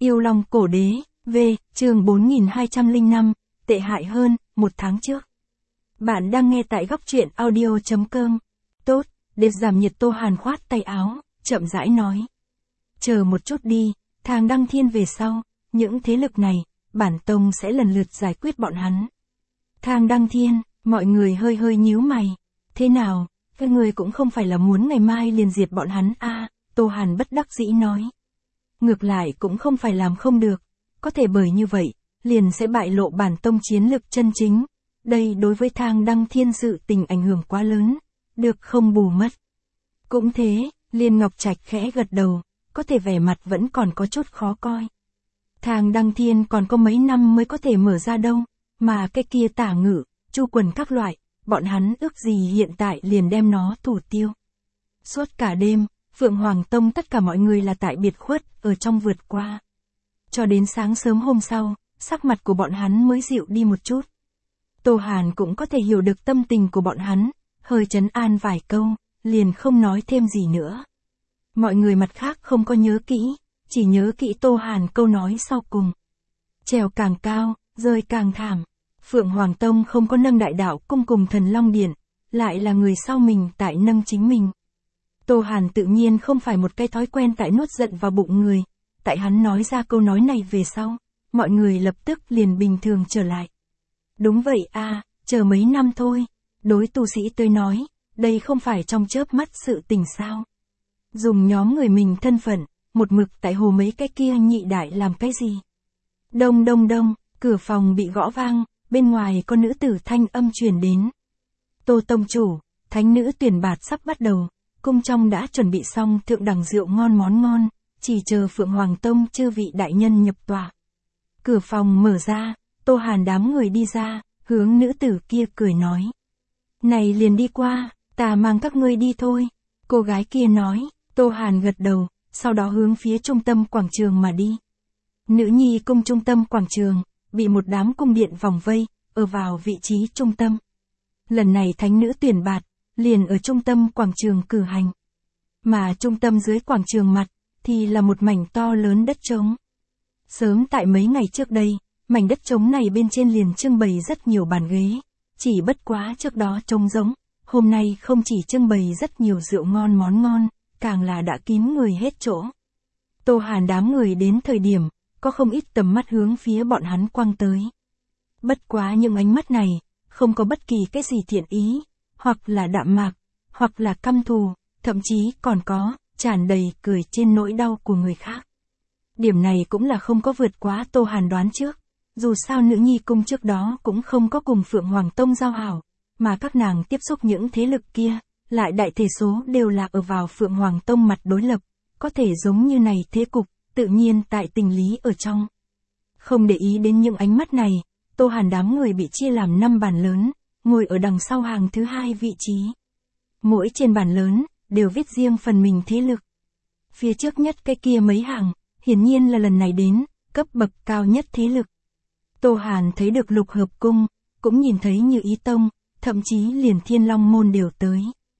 Yêu Long Cổ Đế, V, chương 4205, tệ hại hơn, 1 tháng trước. Bạn đang nghe tại góc truyện audio.com. Tốt, để giảm nhiệt Tô Hàn khoát tay áo, chậm rãi nói. Chờ một chút đi, Thang Đăng Thiên về sau, những thế lực này, bản tông sẽ lần lượt giải quyết bọn hắn. Thang Đăng Thiên, mọi người hơi hơi nhíu mày. Thế nào, các người cũng không phải là muốn ngày mai liền diệt bọn hắn à, Tô Hàn bất đắc dĩ nói. Ngược lại cũng không phải làm không được, có thể bởi như vậy, liền sẽ bại lộ bản tông chiến lực chân chính. Đây đối với Thang Đăng Thiên sự tình ảnh hưởng quá lớn, được không bù mất. Cũng thế, Liên Ngọc Trạch khẽ gật đầu, có thể vẻ mặt vẫn còn có chút khó coi. Thang Đăng Thiên còn có mấy năm mới có thể mở ra đâu, mà cái kia Tả Ngự, Chu Quần các loại, bọn hắn ước gì hiện tại liền đem nó thủ tiêu. Suốt cả đêm, Phượng Hoàng Tông tất cả mọi người là tại biệt khuất, ở trong vượt qua. Cho đến sáng sớm hôm sau, sắc mặt của bọn hắn mới dịu đi một chút. Tô Hàn cũng có thể hiểu được tâm tình của bọn hắn, hơi trấn an vài câu, liền không nói thêm gì nữa. Mọi người mặt khác không có nhớ kỹ, chỉ nhớ kỹ Tô Hàn câu nói sau cùng. Trèo càng cao, rơi càng thảm. Phượng Hoàng Tông không có nâng đại đạo cung cùng Thần Long Điện, lại là người sau mình tại nâng chính mình. Tô Hàn tự nhiên không phải một cái thói quen tại nuốt giận vào bụng người, tại hắn nói ra câu nói này về sau, mọi người lập tức liền bình thường trở lại. Đúng vậy à, chờ mấy năm thôi, đối tu sĩ tôi nói, đây không phải trong chớp mắt sự tình sao. Dùng nhóm người mình thân phận, một mực tại hồ mấy cái kia nhị đại làm cái gì. Đông đông đông, cửa phòng bị gõ vang, bên ngoài có nữ tử thanh âm truyền đến. Tô tông chủ, thánh nữ tuyển bạt sắp bắt đầu, cung trong đã chuẩn bị xong thượng đẳng rượu ngon món ngon, chỉ chờ Phượng Hoàng Tông chư vị đại nhân nhập tọa. Cửa phòng mở ra, Tô Hàn đám người đi ra, hướng nữ tử kia cười nói. Này liền đi qua, ta mang các ngươi đi thôi. Cô gái kia nói, Tô Hàn gật đầu, sau đó hướng phía trung tâm quảng trường mà đi. Nữ nhi cung trung tâm quảng trường, bị một đám cung điện vòng vây, ở vào vị trí trung tâm. Lần này thánh nữ tuyển bạt, liền ở trung tâm quảng trường cử hành. Mà trung tâm dưới quảng trường mặt, thì là một mảnh to lớn đất trống. Sớm tại mấy ngày trước đây, mảnh đất trống này bên trên liền trưng bày rất nhiều bàn ghế. Chỉ bất quá trước đó trống rỗng, hôm nay không chỉ trưng bày rất nhiều rượu ngon món ngon, càng là đã kín người hết chỗ. Tô Hàn đám người đến thời điểm, có không ít tầm mắt hướng phía bọn hắn quăng tới. Bất quá những ánh mắt này, không có bất kỳ cái gì thiện ý, hoặc là đạm mạc, hoặc là căm thù, thậm chí còn có, tràn đầy cười trên nỗi đau của người khác. Điểm này cũng là không có vượt quá Tô Hàn đoán trước, dù sao nữ nhi cung trước đó cũng không có cùng Phượng Hoàng Tông giao hảo, mà các nàng tiếp xúc những thế lực kia, lại đại thể số đều là ở vào Phượng Hoàng Tông mặt đối lập, có thể giống như này thế cục, tự nhiên tại tình lý ở trong. Không để ý đến những ánh mắt này, Tô Hàn đám người bị chia làm 5 bàn lớn, ngồi ở đằng sau hàng thứ 2 vị trí. Mỗi trên bàn lớn, đều viết riêng phần mình thế lực. Phía trước nhất cái kia mấy hàng, hiển nhiên là lần này đến, cấp bậc cao nhất thế lực. Tô Hàn thấy được Lục Hợp Cung, cũng nhìn thấy Như Ý Tông, thậm chí liền Thiên Long Môn đều tới.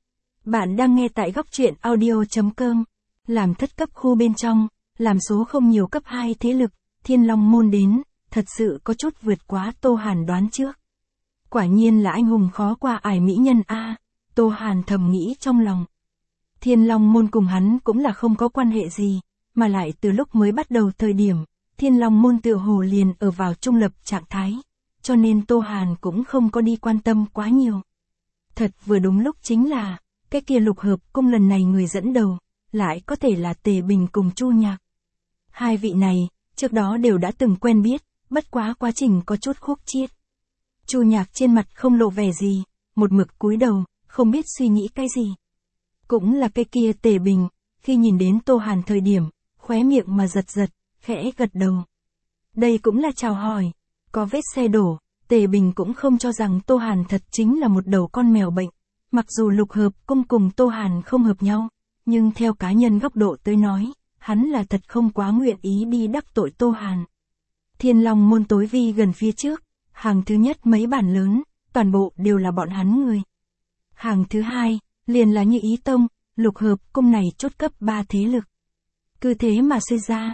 Bạn đang nghe tại góc truyện audio.com, làm thất cấp khu bên trong, làm số không nhiều cấp 2 thế lực, Thiên Long Môn đến, thật sự có chút vượt quá Tô Hàn đoán trước. Quả nhiên là anh hùng khó qua ải mỹ nhân a, Tô Hàn thầm nghĩ trong lòng. Thiên Long Môn cùng hắn cũng là không có quan hệ gì, mà lại từ lúc mới bắt đầu thời điểm, Thiên Long Môn tựa hồ liền ở vào trung lập trạng thái, cho nên Tô Hàn cũng không có đi quan tâm quá nhiều. Thật vừa đúng lúc chính là, cái kia Lục Hợp Cung lần này người dẫn đầu, lại có thể là Tề Bình cùng Chu Nhạc. Hai vị này, trước đó đều đã từng quen biết, bất quá quá trình có chút khúc chiết. Chu Nhạc trên mặt không lộ vẻ gì, một mực cúi đầu, không biết suy nghĩ cái gì. Cũng là cái kia Tề Bình, khi nhìn đến Tô Hàn thời điểm, khóe miệng mà giật giật, khẽ gật đầu. Đây cũng là chào hỏi, có vết xe đổ, Tề Bình cũng không cho rằng Tô Hàn thật chính là một đầu con mèo bệnh. Mặc dù Lục Hợp Cung cùng Tô Hàn không hợp nhau, nhưng theo cá nhân góc độ tới nói, hắn là thật không quá nguyện ý đi đắc tội Tô Hàn. Thiên Long Môn tối vi gần phía trước, hàng thứ nhất mấy bản lớn, toàn bộ đều là bọn hắn người. Hàng thứ hai, liền là Như Ý Tông, Lục Hợp Cung này chốt cấp 3 thế lực. Cứ thế mà suy ra,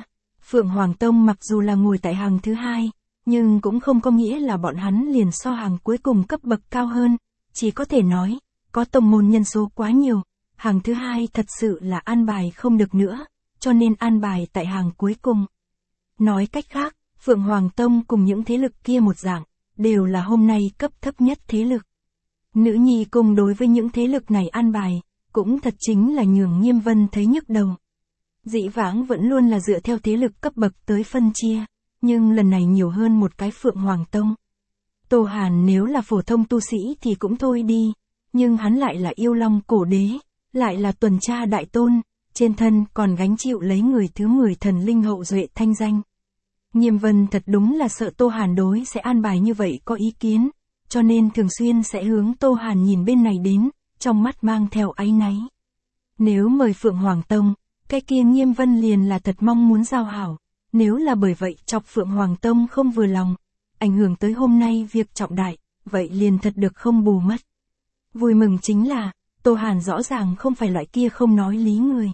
Phượng Hoàng Tông mặc dù là ngồi tại hàng thứ hai, nhưng cũng không có nghĩa là bọn hắn liền so hàng cuối cùng cấp bậc cao hơn, chỉ có thể nói, có tông môn nhân số quá nhiều, hàng thứ hai thật sự là an bài không được nữa, cho nên an bài tại hàng cuối cùng. Nói cách khác, Phượng Hoàng Tông cùng những thế lực kia một dạng, đều là hôm nay cấp thấp nhất thế lực. Nữ nhi cung đối với những thế lực này an bài, cũng thật chính là nhường Nghiêm Vân thấy nhức đầu. Dĩ vãng vẫn luôn là dựa theo thế lực cấp bậc tới phân chia, nhưng lần này nhiều hơn một cái Phượng Hoàng Tông. Tô Hàn nếu là phổ thông tu sĩ thì cũng thôi đi, nhưng hắn lại là yêu long cổ đế, lại là tuần tra đại tôn, trên thân còn gánh chịu lấy người thứ 10 thần linh hậu duệ thanh danh. Nghiêm Vân thật đúng là sợ Tô Hàn đối sẽ an bài như vậy có ý kiến, cho nên thường xuyên sẽ hướng Tô Hàn nhìn bên này đến, trong mắt mang theo áy náy. Nếu mời Phượng Hoàng Tông, cái kia Nghiêm Vân liền là thật mong muốn giao hảo, nếu là bởi vậy chọc Phượng Hoàng Tông không vừa lòng, ảnh hưởng tới hôm nay việc trọng đại, vậy liền thật được không bù mất. Vui mừng chính là, Tô Hàn rõ ràng không phải loại kia không nói lý người.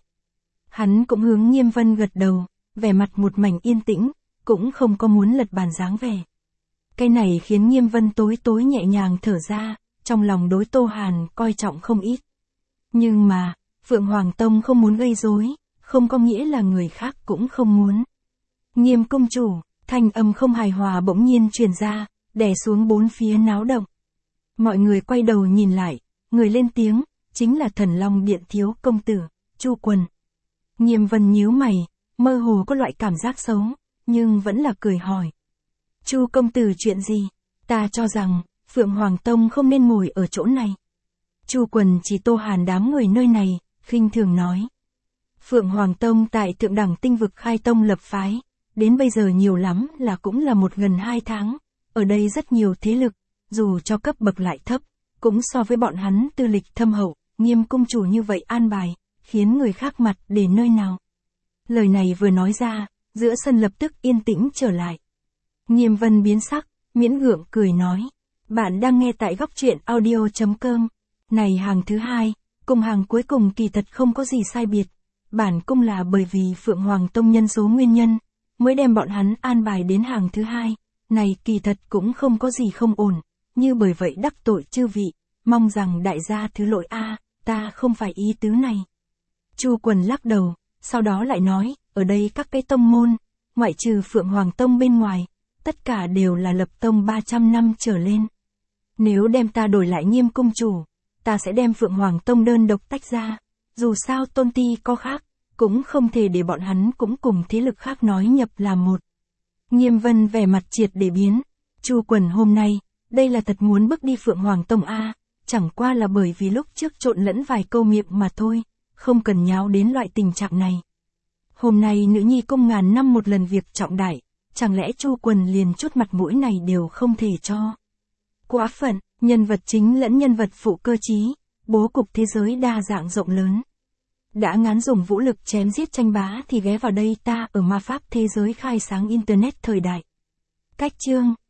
Hắn cũng hướng Nghiêm Vân gật đầu, vẻ mặt một mảnh yên tĩnh, cũng không có muốn lật bàn dáng vẻ. Cái này khiến Nghiêm Vân tối tối nhẹ nhàng thở ra, trong lòng đối Tô Hàn coi trọng không ít. Nhưng mà, Phượng Hoàng Tông không muốn gây rối, không có nghĩa là người khác cũng không muốn. Nghiêm công chủ, thanh âm không hài hòa bỗng nhiên truyền ra, đè xuống bốn phía náo động. Mọi người quay đầu nhìn lại, người lên tiếng, chính là Thần Long Điện thiếu công tử, Chu Quần. Nghiêm Vân nhíu mày, mơ hồ có loại cảm giác xấu, nhưng vẫn là cười hỏi. Chu công tử chuyện gì? Ta cho rằng, Phượng Hoàng Tông không nên ngồi ở chỗ này. Chu Quần chỉ Tô Hàn đám người nơi này, khinh thường nói. Phượng Hoàng Tông tại thượng đẳng tinh vực khai tông lập phái, đến bây giờ nhiều lắm là cũng là gần 2 tháng, ở đây rất nhiều thế lực, dù cho cấp bậc lại thấp, cũng so với bọn hắn tư lịch thâm hậu, Nghiêm công chủ như vậy an bài, khiến người khác mặt để nơi nào. Lời này vừa nói ra, giữa sân lập tức yên tĩnh trở lại. Nghiêm Vân biến sắc, miễn gượng cười nói, bạn đang nghe tại góc truyện audio.com, này hàng thứ hai, cùng hàng cuối cùng kỳ thật không có gì sai biệt, bản cung là bởi vì Phượng Hoàng Tông nhân số nguyên nhân, mới đem bọn hắn an bài đến hàng thứ hai, này kỳ thật cũng không có gì không ổn, như bởi vậy đắc tội chư vị, mong rằng đại gia thứ lỗi a, ta không phải ý tứ này. Chu Quần lắc đầu, sau đó lại nói, ở đây các cái tông môn, ngoại trừ Phượng Hoàng Tông bên ngoài, tất cả đều là lập tông 300 năm trở lên. Nếu đem ta đổi lại Nghiêm công chủ, ta sẽ đem Phượng Hoàng Tông đơn độc tách ra, dù sao tôn ti có khác, cũng không thể để bọn hắn cũng cùng thế lực khác nói nhập làm một. Nghiêm Vân vẻ mặt triệt để biến, Chu Quần hôm nay, đây là thật muốn bước đi Phượng Hoàng Tông a, chẳng qua là bởi vì lúc trước trộn lẫn vài câu miệng mà thôi, không cần nháo đến loại tình trạng này. Hôm nay nữ nhi cung ngàn năm một lần việc trọng đại, chẳng lẽ Chu Quần liền chút mặt mũi này đều không thể cho. Quá phận, nhân vật chính lẫn nhân vật phụ cơ trí, bố cục thế giới đa dạng rộng lớn. Đã ngán dùng vũ lực chém giết tranh bá thì ghé vào đây ta ở ma pháp thế giới khai sáng Internet thời đại. Cách chương